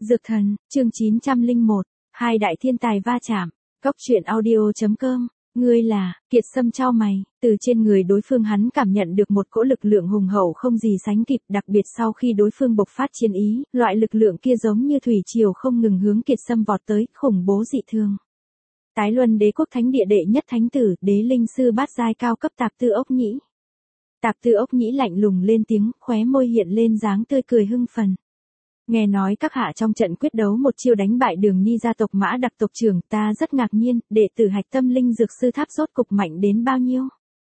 Dược thần, chương 901, hai đại thiên tài va chạm, Cốc truyện audio.com, ngươi là, Kiệt Sâm chau mày, từ trên người đối phương hắn cảm nhận được một cỗ lực lượng hùng hậu không gì sánh kịp, đặc biệt sau khi đối phương bộc phát chiến ý, loại lực lượng kia giống như thủy triều không ngừng hướng Kiệt Sâm vọt tới, khủng bố dị thường. Tái Luân Đế quốc thánh địa đệ nhất thánh tử, đế linh sư bát giai cao cấp Tạp Tư Ốc Nhĩ. Tạp Tư Ốc Nhĩ lạnh lùng lên tiếng, khóe môi hiện lên dáng tươi cười hưng phấn. Nghe nói các hạ trong trận quyết đấu một chiêu đánh bại Đường Ni gia tộc Mã Đặc tộc trưởng, ta rất ngạc nhiên, đệ tử Hạch Tâm Linh Dược sư tháp rốt cục mạnh đến bao nhiêu?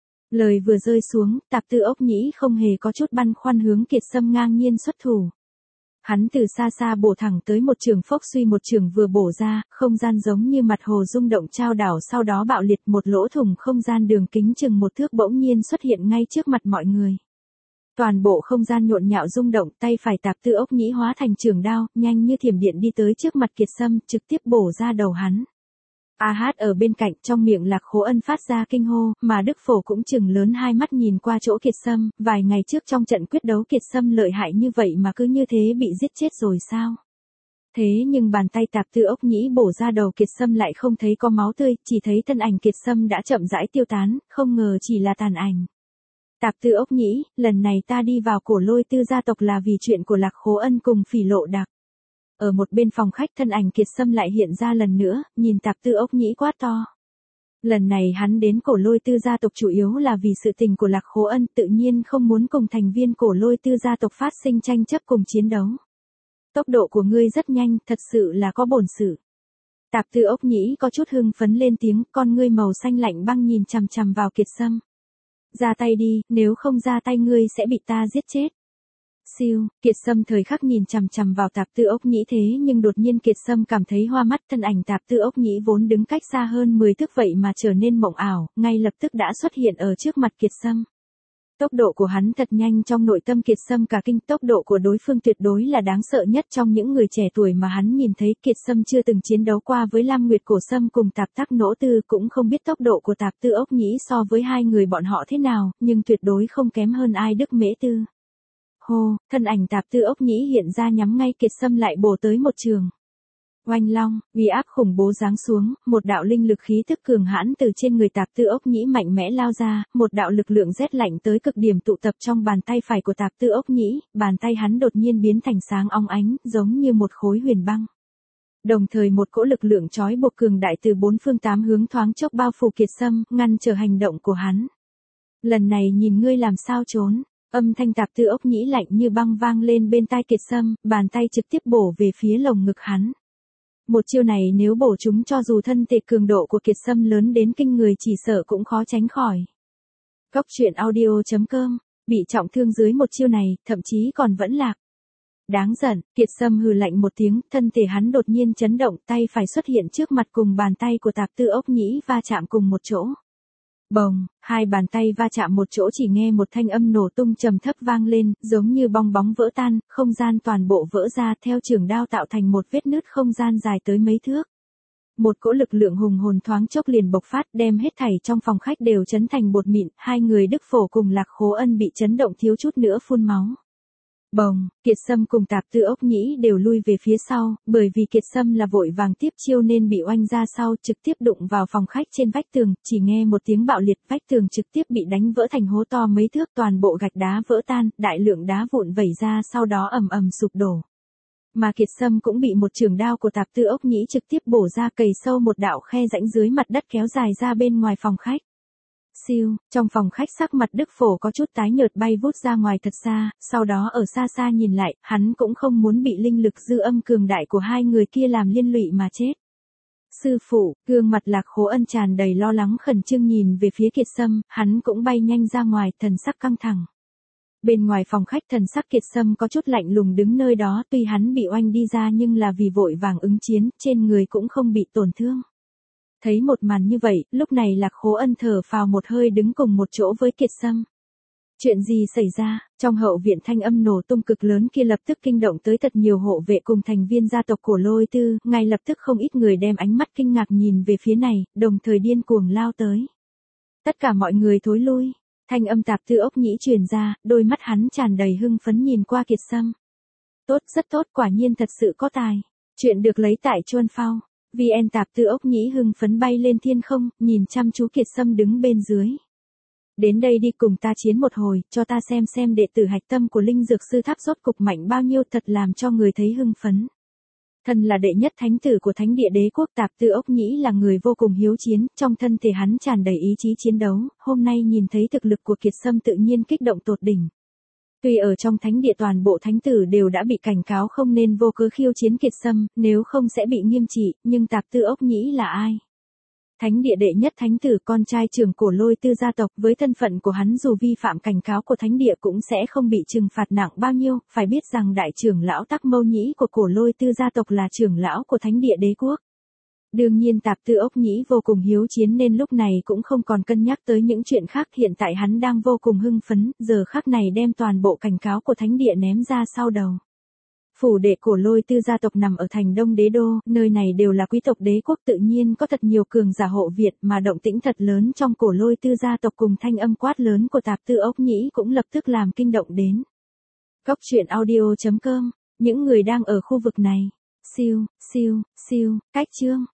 Lời vừa rơi xuống, Tạp Tư Ốc Nhĩ không hề có chút băn khoăn hướng Kiệt Sâm ngang nhiên xuất thủ. Hắn từ xa xa bổ thẳng tới một trường, phốc suy một trường vừa bổ ra, không gian giống như mặt hồ rung động trao đảo, sau đó bạo liệt, một lỗ thủng không gian đường kính chừng 1 thước bỗng nhiên xuất hiện ngay trước mặt mọi người. Toàn bộ không gian nhộn nhạo rung động, tay phải Tạp Tư Ốc Nhĩ hóa thành trường đao, nhanh như thiểm điện đi tới trước mặt Kiệt Sâm, trực tiếp bổ ra đầu hắn. A Hát ở bên cạnh, trong miệng Lạc Khố Ân phát ra kinh hô, mà Đức Phổ cũng trừng lớn hai mắt nhìn qua chỗ Kiệt Sâm, vài ngày trước trong trận quyết đấu Kiệt Sâm lợi hại như vậy mà cứ như thế bị giết chết rồi sao? Thế nhưng bàn tay Tạp Tư Ốc Nhĩ bổ ra đầu Kiệt Sâm lại không thấy có máu tươi, chỉ thấy thân ảnh Kiệt Sâm đã chậm rãi tiêu tán, không ngờ chỉ là tàn ảnh. Tạp Tư Ốc Nhĩ, lần này ta đi vào Cổ Lôi Tư gia tộc là vì chuyện của Lạc Khố Ân cùng Phỉ Lộ Đặc. Ở một bên phòng khách, thân ảnh Kiệt Sâm lại hiện ra lần nữa, nhìn Tạp Tư Ốc Nhĩ quát to. Lần này hắn đến Cổ Lôi Tư gia tộc chủ yếu là vì sự tình của Lạc Khố Ân, tự nhiên không muốn cùng thành viên Cổ Lôi Tư gia tộc phát sinh tranh chấp cùng chiến đấu. Tốc độ của ngươi rất nhanh, thật sự là có bổn sự. Tạp Tư Ốc Nhĩ có chút hưng phấn lên tiếng, con ngươi màu xanh lạnh băng nhìn chằm chằm vào Kiệt Sâm. Ra tay đi, nếu không ra tay ngươi sẽ bị ta giết chết. Siêu, Kiệt Sâm thời khắc nhìn chằm chằm vào Tạp Tư Ốc Nhĩ, thế nhưng đột nhiên Kiệt Sâm cảm thấy hoa mắt, thân ảnh Tạp Tư Ốc Nhĩ vốn đứng cách xa hơn 10 thước vậy mà trở nên mộng ảo, ngay lập tức đã xuất hiện ở trước mặt Kiệt Sâm. Tốc độ của hắn thật nhanh, trong nội tâm Kiệt Sâm cả kinh, tốc độ của đối phương tuyệt đối là đáng sợ nhất trong những người trẻ tuổi mà hắn nhìn thấy. Kiệt Sâm chưa từng chiến đấu qua với Lam Nguyệt Cổ Sâm cùng Tạp Tắc Nỗ Tư, cũng không biết tốc độ của Tạp Tư Ốc Nhĩ so với hai người bọn họ thế nào, nhưng tuyệt đối không kém hơn ai Đức Mễ Tư. Hô, thân ảnh Tạp Tư Ốc Nhĩ hiện ra nhắm ngay Kiệt Sâm lại bổ tới một trường. Oanh long, uy áp khủng bố giáng xuống, một đạo linh lực khí tức cường hãn từ trên người Tạp Tư Ốc Nhĩ mạnh mẽ lao ra, một đạo lực lượng rét lạnh tới cực điểm tụ tập trong bàn tay phải của Tạp Tư Ốc Nhĩ, bàn tay hắn đột nhiên biến thành sáng óng ánh, giống như một khối huyền băng. Đồng thời một cỗ lực lượng trói buộc cường đại từ 4 phương 8 hướng thoáng chốc bao phủ Kiệt Sâm, ngăn trở hành động của hắn. Lần này nhìn ngươi làm sao trốn. Âm thanh Tạp Tư Ốc Nhĩ lạnh như băng vang lên bên tai Kiệt Sâm, bàn tay trực tiếp bổ về phía lồng ngực hắn. Một chiêu này nếu bổ chúng, cho dù thân thể cường độ của Kiệt Sâm lớn đến kinh người chỉ sợ cũng khó tránh khỏi. Cốc truyện audio.com, bị trọng thương dưới một chiêu này, thậm chí còn vẫn lạc. Đáng giận, Kiệt Sâm hừ lạnh một tiếng, thân thể hắn đột nhiên chấn động, tay phải xuất hiện trước mặt cùng bàn tay của Tạp Tư Ốc Nhĩ va chạm cùng một chỗ. Bồng, hai bàn tay va chạm một chỗ, chỉ nghe một thanh âm nổ tung trầm thấp vang lên, giống như bong bóng vỡ tan, không gian toàn bộ vỡ ra, theo trường đao tạo thành một vết nứt không gian dài tới mấy thước. Một cỗ lực lượng hùng hồn thoáng chốc liền bộc phát, đem hết thảy trong phòng khách đều chấn thành bột mịn, hai người Đức Phổ cùng Lạc Khố Ân bị chấn động thiếu chút nữa phun máu. Bồng, Kiệt Sâm cùng Tạp Tư Ốc Nhĩ đều lui về phía sau, bởi vì Kiệt Sâm là vội vàng tiếp chiêu nên bị oanh ra sau, trực tiếp đụng vào phòng khách trên vách tường, chỉ nghe một tiếng bạo liệt, vách tường trực tiếp bị đánh vỡ thành hố to mấy thước, toàn bộ gạch đá vỡ tan, đại lượng đá vụn vẩy ra, sau đó ầm ầm sụp đổ. Mà Kiệt Sâm cũng bị một trường đao của Tạp Tư Ốc Nhĩ trực tiếp bổ ra, cày sâu một đạo khe rãnh dưới mặt đất kéo dài ra bên ngoài phòng khách. Siêu, trong phòng khách sắc mặt Đức Phổ có chút tái nhợt, bay vút ra ngoài thật xa, sau đó ở xa xa nhìn lại, hắn cũng không muốn bị linh lực dư âm cường đại của hai người kia làm liên lụy mà chết. Sư phụ, gương mặt Lạc Khố Ân tràn đầy lo lắng khẩn trương nhìn về phía Kiệt Sâm, hắn cũng bay nhanh ra ngoài, thần sắc căng thẳng. Bên ngoài phòng khách thần sắc Kiệt Sâm có chút lạnh lùng đứng nơi đó, tuy hắn bị oanh đi ra nhưng là vì vội vàng ứng chiến, trên người cũng không bị tổn thương. Thấy một màn như vậy, lúc này Lạc Khố Ân thở phào một hơi đứng cùng một chỗ với Kiệt Sâm. Chuyện gì xảy ra? Trong hậu viện thanh âm nổ tung cực lớn kia lập tức kinh động tới thật nhiều hộ vệ cùng thành viên gia tộc Cổ Lôi Tư, ngay lập tức không ít người đem ánh mắt kinh ngạc nhìn về phía này, đồng thời điên cuồng lao tới. Tất cả mọi người thối lui, thanh âm Tạp Tư Ốc Nhĩ truyền ra, đôi mắt hắn tràn đầy hưng phấn nhìn qua Kiệt Sâm. Tốt, rất tốt, quả nhiên thật sự có tài. Chuyện được lấy tại Chuan Phao. VN Tạp Tư Ốc Nhĩ hưng phấn bay lên thiên không, nhìn chăm chú Kiệt Sâm đứng bên dưới. Đến đây đi, cùng ta chiến một hồi, cho ta xem đệ tử hạch tâm của Linh Dược Sư Tháp rốt cục mạnh bao nhiêu, thật làm cho người thấy hưng phấn. Thân là đệ nhất thánh tử của Thánh địa Đế quốc, Tạp Tư Ốc Nhĩ là người vô cùng hiếu chiến, trong thân thể hắn tràn đầy ý chí chiến đấu, hôm nay nhìn thấy thực lực của Kiệt Sâm tự nhiên kích động tột đỉnh. Tuy ở trong thánh địa toàn bộ thánh tử đều đã bị cảnh cáo không nên vô cớ khiêu chiến Kiệt Sâm, nếu không sẽ bị nghiêm trị, nhưng Tạp Tư Ốc Nhĩ là ai? Thánh địa đệ nhất thánh tử, con trai trưởng Cổ Lôi Tư gia tộc, với thân phận của hắn dù vi phạm cảnh cáo của thánh địa cũng sẽ không bị trừng phạt nặng bao nhiêu, phải biết rằng đại trưởng lão Tắc Mâu Nhĩ của Cổ Lôi Tư gia tộc là trưởng lão của thánh địa đế quốc. Đương nhiên Tạp Tư Ốc Nhĩ vô cùng hiếu chiến nên lúc này cũng không còn cân nhắc tới những chuyện khác, hiện tại hắn đang vô cùng hưng phấn, giờ khắc này đem toàn bộ cảnh cáo của thánh địa ném ra sau đầu. Phủ đệ Cổ Lôi Tư gia tộc nằm ở thành Đông Đế đô, nơi này đều là quý tộc đế quốc, tự nhiên có thật nhiều cường giả hộ Việt, mà động tĩnh thật lớn trong Cổ Lôi Tư gia tộc cùng thanh âm quát lớn của Tạp Tư Ốc Nhĩ cũng lập tức làm kinh động đến. Cốc truyện audio.com, những người đang ở khu vực này. Siêu, cách chương.